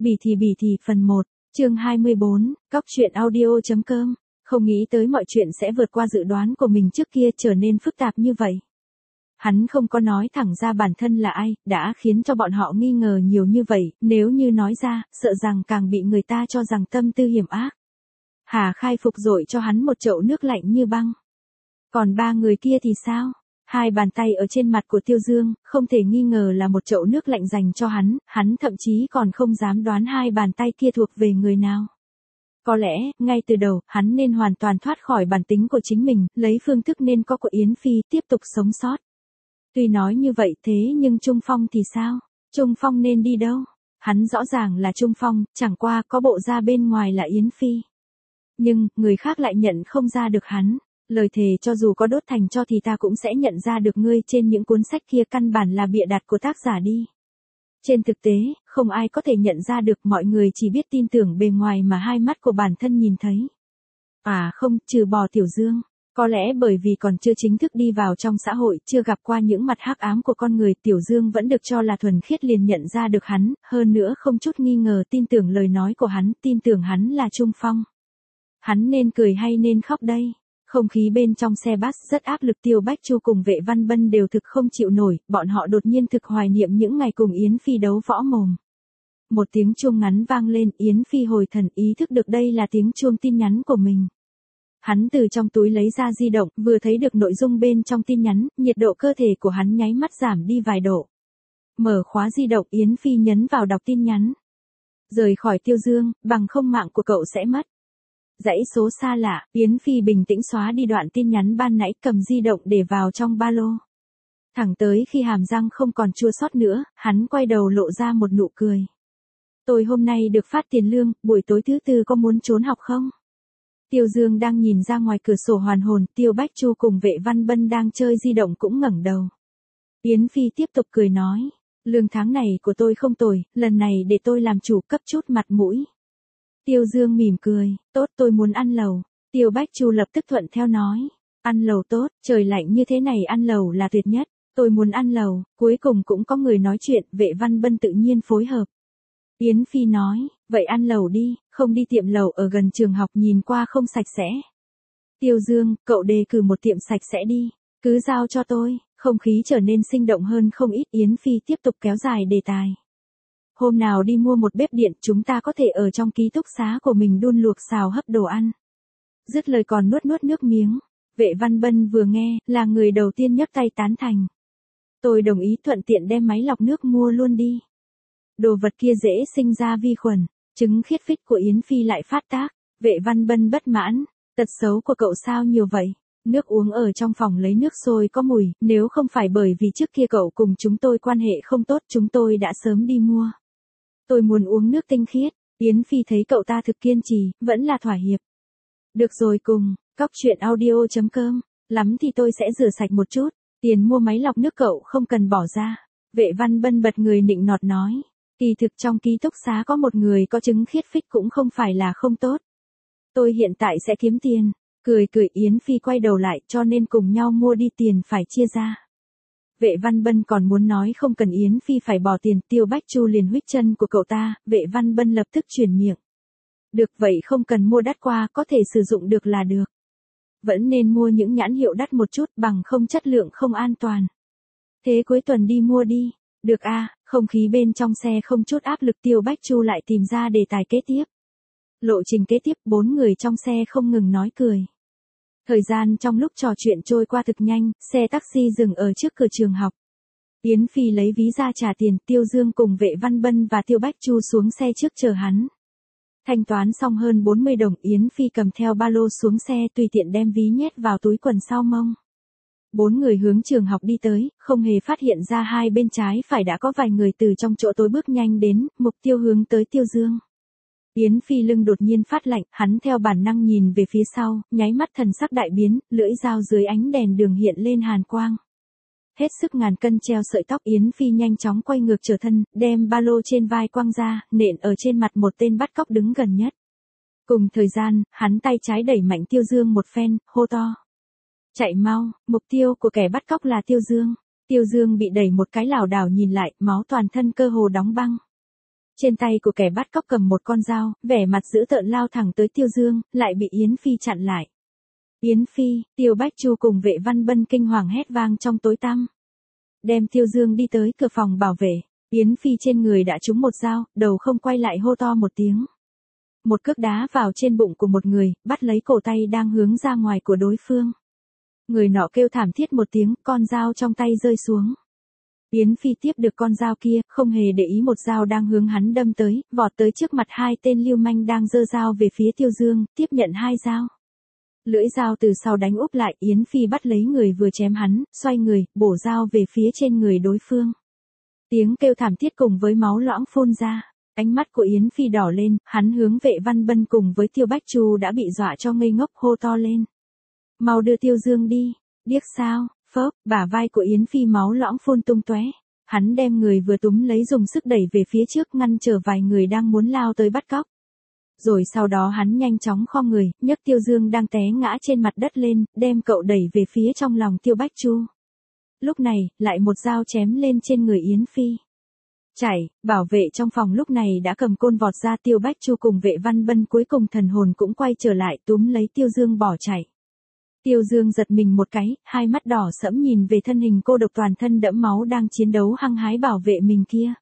Bỉ thì phần 1, chương 24, Cóc truyện audio.com, không nghĩ tới mọi chuyện sẽ vượt qua dự đoán của mình trước kia trở nên phức tạp như vậy. Hắn không có nói thẳng ra bản thân là ai, đã khiến cho bọn họ nghi ngờ nhiều như vậy, nếu như nói ra, sợ rằng càng bị người ta cho rằng tâm tư hiểm ác. Hà Khai phục dội cho hắn một chậu nước lạnh như băng. Còn ba người kia thì sao? Hai bàn tay ở trên mặt của Tiêu Dương, không thể nghi ngờ là một chậu nước lạnh dành cho hắn thậm chí còn không dám đoán hai bàn tay kia thuộc về người nào. Có lẽ, ngay từ đầu, hắn nên hoàn toàn thoát khỏi bản tính của chính mình, lấy phương thức nên có của Yến Phi, tiếp tục sống sót. Tuy nói như vậy thế nhưng Trung Phong thì sao? Trung Phong nên đi đâu? Hắn rõ ràng là Trung Phong, chẳng qua có bộ da bên ngoài là Yến Phi. Nhưng, người khác lại nhận không ra được hắn. Lời thề cho dù có đốt thành tro thì ta cũng sẽ nhận ra được ngươi trên những cuốn sách kia căn bản là bịa đặt của tác giả đi. Trên thực tế, không ai có thể nhận ra được, mọi người chỉ biết tin tưởng bề ngoài mà hai mắt của bản thân nhìn thấy. À không, trừ bỏ Tiểu Dương. Có lẽ bởi vì còn chưa chính thức đi vào trong xã hội, chưa gặp qua những mặt hắc ám của con người, Tiểu Dương vẫn được cho là thuần khiết liền nhận ra được hắn, hơn nữa không chút nghi ngờ tin tưởng lời nói của hắn, tin tưởng hắn là Trung Phong. Hắn nên cười hay nên khóc đây? Không khí bên trong xe bus rất áp lực, Tiêu Bách Chu cùng Vệ Văn Bân đều thực không chịu nổi, bọn họ đột nhiên thực hoài niệm những ngày cùng Yến Phi đấu võ mồm. Một tiếng chuông ngắn vang lên, Yến Phi hồi thần ý thức được đây là tiếng chuông tin nhắn của mình. Hắn từ trong túi lấy ra di động, vừa thấy được nội dung bên trong tin nhắn, nhiệt độ cơ thể của hắn nháy mắt giảm đi vài độ. Mở khóa di động, Yến Phi nhấn vào đọc tin nhắn. Rời khỏi Tiêu Dương, bằng không mạng của cậu sẽ mất. Dãy số xa lạ, Yến Phi bình tĩnh xóa đi đoạn tin nhắn ban nãy, cầm di động để vào trong ba lô. Thẳng tới khi hàm răng không còn chua xót nữa, hắn quay đầu lộ ra một nụ cười. Tôi hôm nay được phát tiền lương, buổi tối thứ tư có muốn trốn học không? Tiêu Dương đang nhìn ra ngoài cửa sổ hoàn hồn, Tiêu Bách Chu cùng Vệ Văn Bân đang chơi di động cũng ngẩng đầu. Yến Phi tiếp tục cười nói, lương tháng này của tôi không tồi, lần này để tôi làm chủ, cấp chút mặt mũi. Tiêu Dương mỉm cười, tốt, tôi muốn ăn lẩu. Tiêu Bách Chu lập tức thuận theo nói, ăn lẩu tốt, trời lạnh như thế này ăn lẩu là tuyệt nhất, tôi muốn ăn lẩu. Cuối cùng cũng có người nói chuyện, Vệ Văn Bân tự nhiên phối hợp. Yến Phi nói, vậy ăn lẩu đi, không đi tiệm lẩu ở gần trường học nhìn qua không sạch sẽ. Tiêu Dương, cậu đề cử một tiệm sạch sẽ đi, cứ giao cho tôi. Không khí trở nên sinh động hơn không ít, Yến Phi tiếp tục kéo dài đề tài. Hôm nào đi mua một bếp điện, chúng ta có thể ở trong ký túc xá của mình đun luộc xào hấp đồ ăn. Dứt lời còn nuốt nước miếng. Vệ Văn Bân vừa nghe, là người đầu tiên nhấc tay tán thành. Tôi đồng ý, thuận tiện đem máy lọc nước mua luôn đi. Đồ vật kia dễ sinh ra vi khuẩn. Trứng khiết phích của Yến Phi lại phát tác. Vệ Văn Bân bất mãn. Tật xấu của cậu sao nhiều vậy? Nước uống ở trong phòng lấy nước sôi có mùi, nếu không phải bởi vì trước kia cậu cùng chúng tôi quan hệ không tốt, chúng tôi đã sớm đi mua. Tôi muốn uống nước tinh khiết. Yến Phi thấy cậu ta thực kiên trì, vẫn là thỏa hiệp. Được rồi, cùng, Cóc truyện audio.com, lắm thì tôi sẽ rửa sạch một chút, tiền mua máy lọc nước cậu không cần bỏ ra. Vệ Văn Bân bật người nịnh nọt nói, kỳ thực trong ký túc xá có một người có trứng khiết phích cũng không phải là không tốt. Tôi hiện tại sẽ kiếm tiền. Cười Yến Phi quay đầu lại, cho nên cùng nhau mua đi, tiền phải chia ra. Vệ Văn Bân còn muốn nói không cần Yến Phi phải bỏ tiền, Tiêu Bách Chu liền huých chân của cậu ta, Vệ Văn Bân lập tức chuyển miệng. Được vậy, không cần mua đắt qua, có thể sử dụng được là được. Vẫn nên mua những nhãn hiệu đắt một chút, bằng không chất lượng không an toàn. Thế cuối tuần đi mua đi. Được a. Không khí bên trong xe không chút áp lực, Tiêu Bách Chu lại tìm ra đề tài kế tiếp. Lộ trình kế tiếp, 4 người trong xe không ngừng nói cười. Thời gian trong lúc trò chuyện trôi qua thực nhanh, xe taxi dừng ở trước cửa trường học. Yến Phi lấy ví ra trả tiền, Tiêu Dương cùng Vệ Văn Bân và Tiêu Bách Chu xuống xe trước chờ hắn. Thanh toán xong hơn 40 đồng, Yến Phi cầm theo ba lô xuống xe, tùy tiện đem ví nhét vào túi quần sau mông. 4 người hướng trường học đi tới, không hề phát hiện ra hai bên trái phải đã có vài người từ trong chỗ tối bước nhanh đến, mục tiêu hướng tới Tiêu Dương. Yến Phi lưng đột nhiên phát lạnh, hắn theo bản năng nhìn về phía sau, nháy mắt thần sắc đại biến, lưỡi dao dưới ánh đèn đường hiện lên hàn quang. Hết sức ngàn cân treo sợi tóc, Yến Phi nhanh chóng quay ngược trở thân, đem ba lô trên vai quăng ra, nện ở trên mặt một tên bắt cóc đứng gần nhất. Cùng thời gian, hắn tay trái đẩy mạnh Tiêu Dương một phen, hô to. Chạy mau, mục tiêu của kẻ bắt cóc là Tiêu Dương. Tiêu Dương bị đẩy một cái lảo đảo nhìn lại, máu toàn thân cơ hồ đóng băng. Trên tay của kẻ bắt cóc cầm một con dao, vẻ mặt dữ tợn lao thẳng tới Tiêu Dương, lại bị Yến Phi chặn lại. Yến Phi, Tiêu Bách Chu cùng Vệ Văn Bân kinh hoàng hét vang trong tối tăm. Đem Tiêu Dương đi tới cửa phòng bảo vệ, Yến Phi trên người đã trúng một dao, đầu không quay lại hô to một tiếng. Một cước đá vào trên bụng của một người, bắt lấy cổ tay đang hướng ra ngoài của đối phương. Người nọ kêu thảm thiết một tiếng, con dao trong tay rơi xuống. Yến Phi tiếp được con dao kia, không hề để ý một dao đang hướng hắn đâm tới, vọt tới trước mặt hai tên lưu manh đang giơ dao về phía Tiêu Dương, tiếp nhận hai dao. Lưỡi dao từ sau đánh úp lại, Yến Phi bắt lấy người vừa chém hắn, xoay người, bổ dao về phía trên người đối phương. Tiếng kêu thảm thiết cùng với máu loãng phun ra. Ánh mắt của Yến Phi đỏ lên, hắn hướng Vệ Văn Bân cùng với Tiêu Bách Chu đã bị dọa cho ngây ngốc hô to lên. Mau đưa Tiêu Dương đi, điếc sao, phớp, bả vai của Yến Phi máu loãng phun tung tóe. Hắn đem người vừa túm lấy dùng sức đẩy về phía trước ngăn trở vài người đang muốn lao tới bắt cóc. Rồi sau đó hắn nhanh chóng khom người, nhấc Tiêu Dương đang té ngã trên mặt đất lên, đem cậu đẩy về phía trong lòng Tiêu Bách Chu. Lúc này, lại một dao chém lên trên người Yến Phi. Chạy, bảo vệ trong phòng lúc này đã cầm côn vọt ra. Tiêu Bách Chu cùng Vệ Văn Bân cuối cùng thần hồn cũng quay trở lại túm lấy Tiêu Dương bỏ chạy. Tiêu Dương giật mình một cái, hai mắt đỏ sẫm nhìn về thân hình cô độc toàn thân đẫm máu đang chiến đấu hăng hái bảo vệ mình kia.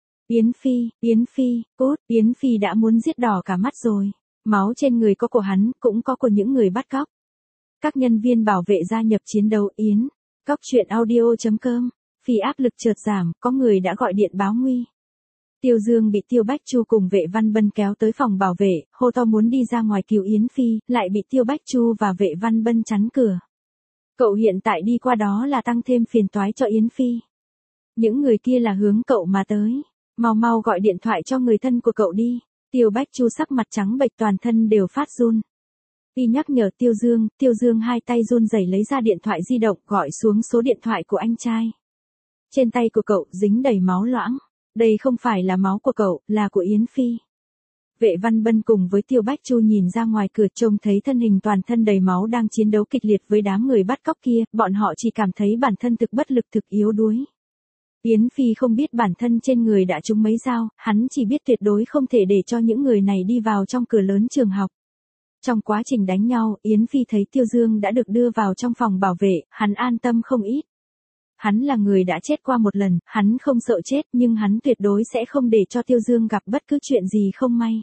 Yến Phi, cút, Yến Phi đã muốn giết đỏ cả mắt rồi. Máu trên người có của hắn, cũng có của những người bắt cóc. Các nhân viên bảo vệ gia nhập chiến đấu. Yến, Cóc truyện audio.com. Phi áp lực chợt giảm, có người đã gọi điện báo nguy. Tiêu Dương bị Tiêu Bách Chu cùng Vệ Văn Bân kéo tới phòng bảo vệ, hô to muốn đi ra ngoài cứu Yến Phi, lại bị Tiêu Bách Chu và Vệ Văn Bân chắn cửa. Cậu hiện tại đi qua đó là tăng thêm phiền toái cho Yến Phi. Những người kia là hướng cậu mà tới. Mau gọi điện thoại cho người thân của cậu đi. Tiêu Bách Chu sắc mặt trắng bệch toàn thân đều phát run. Phi nhắc nhở Tiêu Dương hai tay run rẩy lấy ra điện thoại di động gọi xuống số điện thoại của anh trai. Trên tay của cậu dính đầy máu loãng. Đây không phải là máu của cậu, là của Yến Phi. Vệ Văn Bân cùng với Tiêu Bách Chu nhìn ra ngoài cửa trông thấy thân hình toàn thân đầy máu đang chiến đấu kịch liệt với đám người bắt cóc kia, bọn họ chỉ cảm thấy bản thân thực bất lực thực yếu đuối. Yến Phi không biết bản thân trên người đã trúng mấy dao, hắn chỉ biết tuyệt đối không thể để cho những người này đi vào trong cửa lớn trường học. Trong quá trình đánh nhau, Yến Phi thấy Tiêu Dương đã được đưa vào trong phòng bảo vệ, hắn an tâm không ít. Hắn là người đã chết qua một lần, hắn không sợ chết nhưng hắn tuyệt đối sẽ không để cho Tiêu Dương gặp bất cứ chuyện gì không may.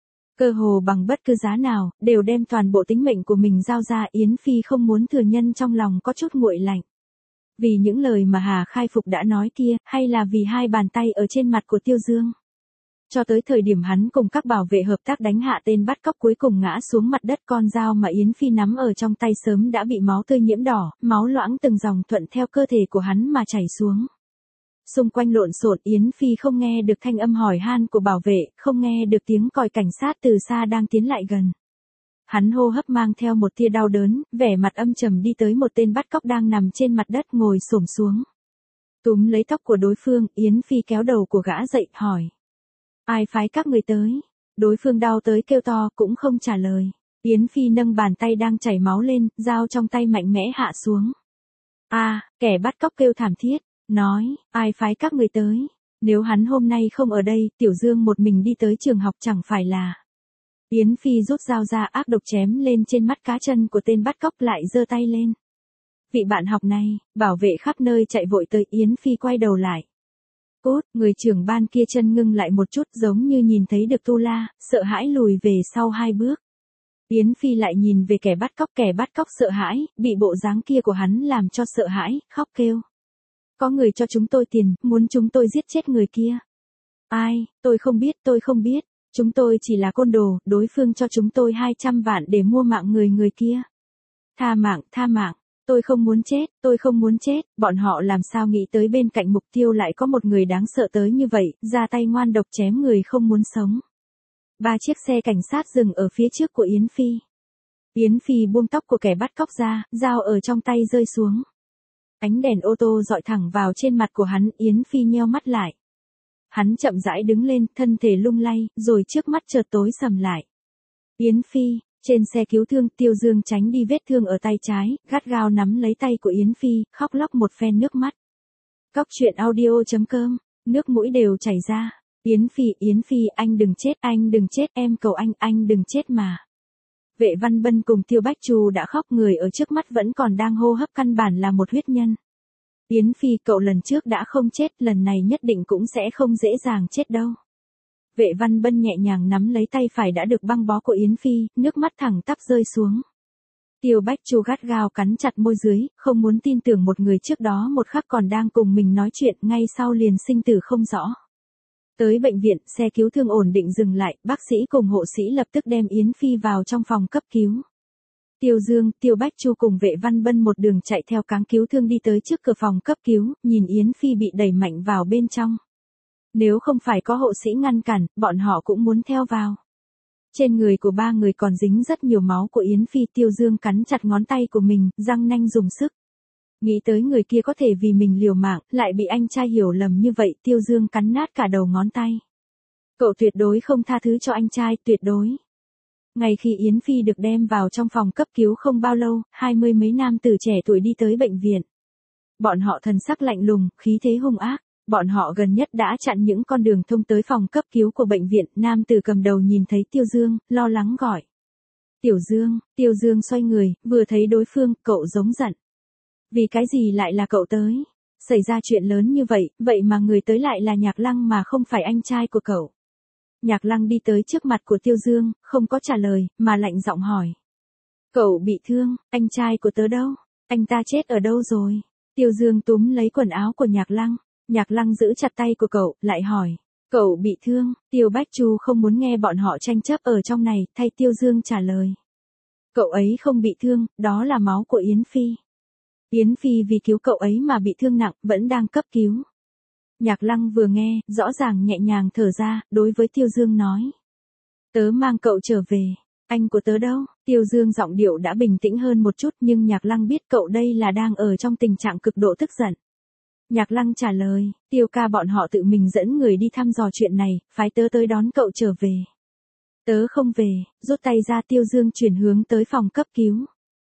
Cơ hồ bằng bất cứ giá nào, đều đem toàn bộ tính mệnh của mình giao ra. Yến Phi không muốn thừa nhân trong lòng có chút nguội lạnh. Vì những lời mà Hà Khai Phục đã nói kia, hay là vì hai bàn tay ở trên mặt của Tiêu Dương. Cho tới thời điểm hắn cùng các bảo vệ hợp tác đánh hạ tên bắt cóc cuối cùng ngã xuống mặt đất, con dao mà Yến Phi nắm ở trong tay sớm đã bị máu tươi nhiễm đỏ, máu loãng từng dòng thuận theo cơ thể của hắn mà chảy xuống. Xung quanh lộn xộn, Yến Phi không nghe được thanh âm hỏi han của bảo vệ, không nghe được tiếng còi cảnh sát từ xa đang tiến lại gần. Hắn hô hấp mang theo một tia đau đớn, vẻ mặt âm trầm đi tới một tên bắt cóc đang nằm trên mặt đất ngồi xổm xuống. Túm lấy tóc của đối phương, Yến Phi kéo đầu của gã dậy, hỏi. Ai phái các người tới? Đối phương đau tới kêu to, cũng không trả lời. Yến Phi nâng bàn tay đang chảy máu lên, dao trong tay mạnh mẽ hạ xuống. Kẻ bắt cóc kêu thảm thiết, nói, ai phái các người tới? Nếu hắn hôm nay không ở đây, Tiểu Dương một mình đi tới trường học chẳng phải là. Yến Phi rút dao ra ác độc chém lên trên mắt cá chân của tên bắt cóc lại giơ tay lên. Vị bạn học này, bảo vệ khắp nơi chạy vội tới. Yến Phi quay đầu lại. Cút, người trưởng ban kia chân ngưng lại một chút giống như nhìn thấy được Tu La, sợ hãi lùi về sau hai bước. Yến Phi lại nhìn về kẻ bắt cóc sợ hãi, bị bộ dáng kia của hắn làm cho sợ hãi, khóc kêu. Có người cho chúng tôi tiền, muốn chúng tôi giết chết người kia. Ai, tôi không biết, chúng tôi chỉ là côn đồ, đối phương cho chúng tôi 200 vạn để mua mạng người kia. Tha mạng. Tôi không muốn chết, bọn họ làm sao nghĩ tới bên cạnh mục tiêu lại có một người đáng sợ tới như vậy, ra tay ngoan độc chém người không muốn sống. 3 chiếc xe cảnh sát dừng ở phía trước của Yến Phi. Yến Phi buông tóc của kẻ bắt cóc ra, dao ở trong tay rơi xuống. Ánh đèn ô tô dọi thẳng vào trên mặt của hắn, Yến Phi nheo mắt lại. Hắn chậm rãi đứng lên, thân thể lung lay, rồi trước mắt chợt tối sầm lại. Yến Phi. Trên xe cứu thương, Tiêu Dương tránh đi vết thương ở tay trái, gắt gao nắm lấy tay của Yến Phi, khóc lóc một phen nước mắt. Cóc truyện audio.com, nước mũi đều chảy ra. Yến Phi, anh đừng chết, em cầu anh đừng chết mà. Vệ Văn Bân cùng Tiêu Bách Chu đã khóc, người ở trước mắt vẫn còn đang hô hấp, căn bản là một huyết nhân. Yến Phi, cậu lần trước đã không chết, lần này nhất định cũng sẽ không dễ dàng chết đâu. Vệ Văn Bân nhẹ nhàng nắm lấy tay phải đã được băng bó của Yến Phi, nước mắt thẳng tắp rơi xuống. Tiêu Bách Chu gắt gao cắn chặt môi dưới, không muốn tin tưởng một người trước đó một khắc còn đang cùng mình nói chuyện, ngay sau liền sinh tử không rõ. Tới bệnh viện, xe cứu thương ổn định dừng lại, bác sĩ cùng hộ sĩ lập tức đem Yến Phi vào trong phòng cấp cứu. Tiêu Dương, Tiêu Bách Chu cùng Vệ Văn Bân một đường chạy theo cáng cứu thương đi tới trước cửa phòng cấp cứu, nhìn Yến Phi bị đẩy mạnh vào bên trong. Nếu không phải có hộ sĩ ngăn cản, bọn họ cũng muốn theo vào. Trên người của ba người còn dính rất nhiều máu của Yến Phi. Tiêu Dương cắn chặt ngón tay của mình, răng nanh dùng sức. Nghĩ tới người kia có thể vì mình liều mạng, lại bị anh trai hiểu lầm như vậy, Tiêu Dương cắn nát cả đầu ngón tay. Cậu tuyệt đối không tha thứ cho anh trai, tuyệt đối. Ngay khi Yến Phi được đem vào trong phòng cấp cứu không bao lâu, 20 mấy nam tử trẻ tuổi đi tới bệnh viện. Bọn họ thần sắc lạnh lùng, khí thế hung ác. Bọn họ gần nhất đã chặn những con đường thông tới phòng cấp cứu của bệnh viện. Nam tử cầm đầu nhìn thấy Tiêu Dương, lo lắng gọi. Tiêu Dương xoay người, vừa thấy đối phương, cậu giống giận. Vì cái gì lại là cậu tới? Xảy ra chuyện lớn như vậy, vậy mà người tới lại là Nhạc Lăng mà không phải anh trai của cậu. Nhạc Lăng đi tới trước mặt của Tiêu Dương, không có trả lời, mà lạnh giọng hỏi. Cậu bị thương, anh trai của tớ đâu? Anh ta chết ở đâu rồi? Tiêu Dương túm lấy quần áo của Nhạc Lăng. Nhạc Lăng giữ chặt tay của cậu, lại hỏi. Cậu bị thương? Tiêu Bách Chu không muốn nghe bọn họ tranh chấp ở trong này, thay Tiêu Dương trả lời. Cậu ấy không bị thương, đó là máu của Yến Phi. Yến Phi vì cứu cậu ấy mà bị thương nặng, vẫn đang cấp cứu. Nhạc Lăng vừa nghe, rõ ràng nhẹ nhàng thở ra, đối với Tiêu Dương nói. Tớ mang cậu trở về. Anh của tớ đâu? Tiêu Dương giọng điệu đã bình tĩnh hơn một chút, nhưng Nhạc Lăng biết cậu đây là đang ở trong tình trạng cực độ tức giận. Nhạc Lăng trả lời, Tiêu ca bọn họ tự mình dẫn người đi thăm dò chuyện này, phái tớ tới đón cậu trở về. Tớ không về, rút tay ra. Tiêu Dương chuyển hướng tới phòng cấp cứu.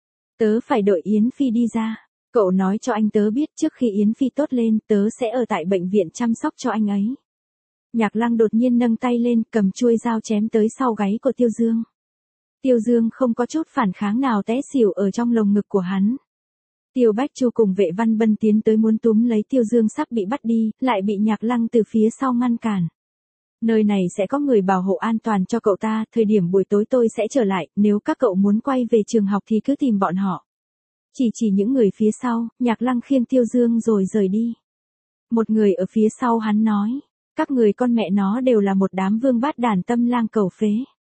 Tớ phải đợi Yến Phi đi ra. Cậu nói cho anh tớ biết trước khi Yến Phi tốt lên, tớ sẽ ở tại bệnh viện chăm sóc cho anh ấy. Nhạc Lăng đột nhiên nâng tay lên, cầm chuôi dao chém tới sau gáy của Tiêu Dương. Tiêu Dương không có chút phản kháng nào, té xỉu ở trong lồng ngực của hắn. Tiêu Bách Chu cùng Vệ Văn Bân tiến tới muốn túm lấy Tiêu Dương sắp bị bắt đi, lại bị Nhạc Lăng từ phía sau ngăn cản. Nơi này sẽ có người bảo hộ an toàn cho cậu ta, thời điểm buổi tối tôi sẽ trở lại, nếu các cậu muốn quay về trường học thì cứ tìm bọn họ. Chỉ những người phía sau, Nhạc Lăng khiêng Tiêu Dương rồi rời đi. Một người ở phía sau hắn nói, các người con mẹ nó đều là một đám vương bát đàn tâm lang cầu phế.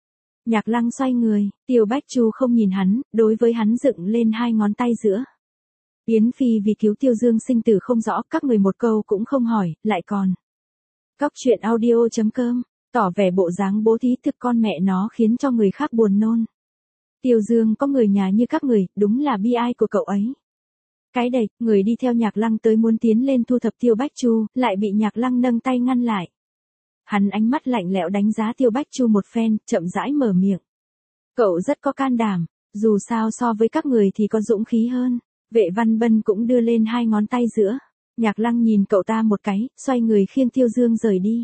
Nhạc Lăng xoay người, Tiêu Bách Chu không nhìn hắn, đối với hắn dựng lên hai ngón tay giữa. Yến Phi vì cứu Tiêu Dương sinh tử không rõ, các người một câu cũng không hỏi, lại còn. Cóc truyện audio.com, tỏ vẻ bộ dáng bố thí thực con mẹ nó khiến cho người khác buồn nôn. Tiêu Dương có người nhà như các người, đúng là bi ai của cậu ấy. Cái đẩy, người đi theo Nhạc Lăng tới muốn tiến lên thu thập Tiêu Bách Chu, lại bị Nhạc Lăng nâng tay ngăn lại. Hắn ánh mắt lạnh lẽo đánh giá Tiêu Bách Chu một phen, chậm rãi mở miệng. Cậu rất có can đảm, dù sao so với các người thì có dũng khí hơn. Vệ Văn Bân cũng đưa lên hai ngón tay giữa. Nhạc Lăng nhìn cậu ta một cái, xoay người khiêng Tiêu Dương rời đi.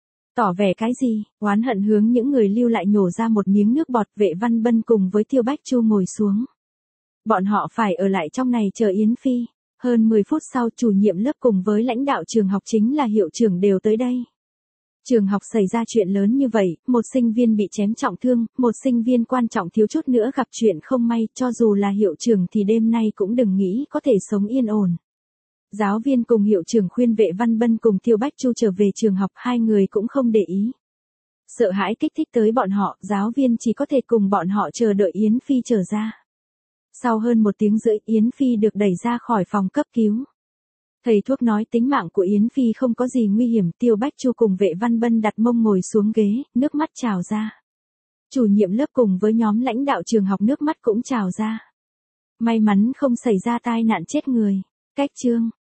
Tỏ vẻ cái gì? Oán hận hướng những người lưu lại nhổ ra một miếng nước bọt. Vệ Văn Bân cùng với Tiêu Bách Chu ngồi xuống. Bọn họ phải ở lại trong này chờ Yến Phi. Hơn 10 phút sau, chủ nhiệm lớp cùng với lãnh đạo trường học chính là hiệu trưởng đều tới đây. Trường học xảy ra chuyện lớn như vậy, một sinh viên bị chém trọng thương, một sinh viên quan trọng thiếu chút nữa gặp chuyện không may, cho dù là hiệu trưởng thì đêm nay cũng đừng nghĩ có thể sống yên ổn. Giáo viên cùng hiệu trưởng khuyên Vệ Văn Bân cùng Tiêu Bách Chu trở về trường học, hai người cũng không để ý. Sợ hãi kích thích tới bọn họ, giáo viên chỉ có thể cùng bọn họ chờ đợi Yến Phi trở ra. Sau hơn 1 tiếng rưỡi, Yến Phi được đẩy ra khỏi phòng cấp cứu. Thầy thuốc nói tính mạng của Yến Phi không có gì nguy hiểm. Tiêu Bách Chu cùng Vệ Văn Bân đặt mông ngồi xuống ghế, nước mắt trào ra. Chủ nhiệm lớp cùng với nhóm lãnh đạo trường học nước mắt cũng trào ra. May mắn không xảy ra tai nạn chết người. Cách chương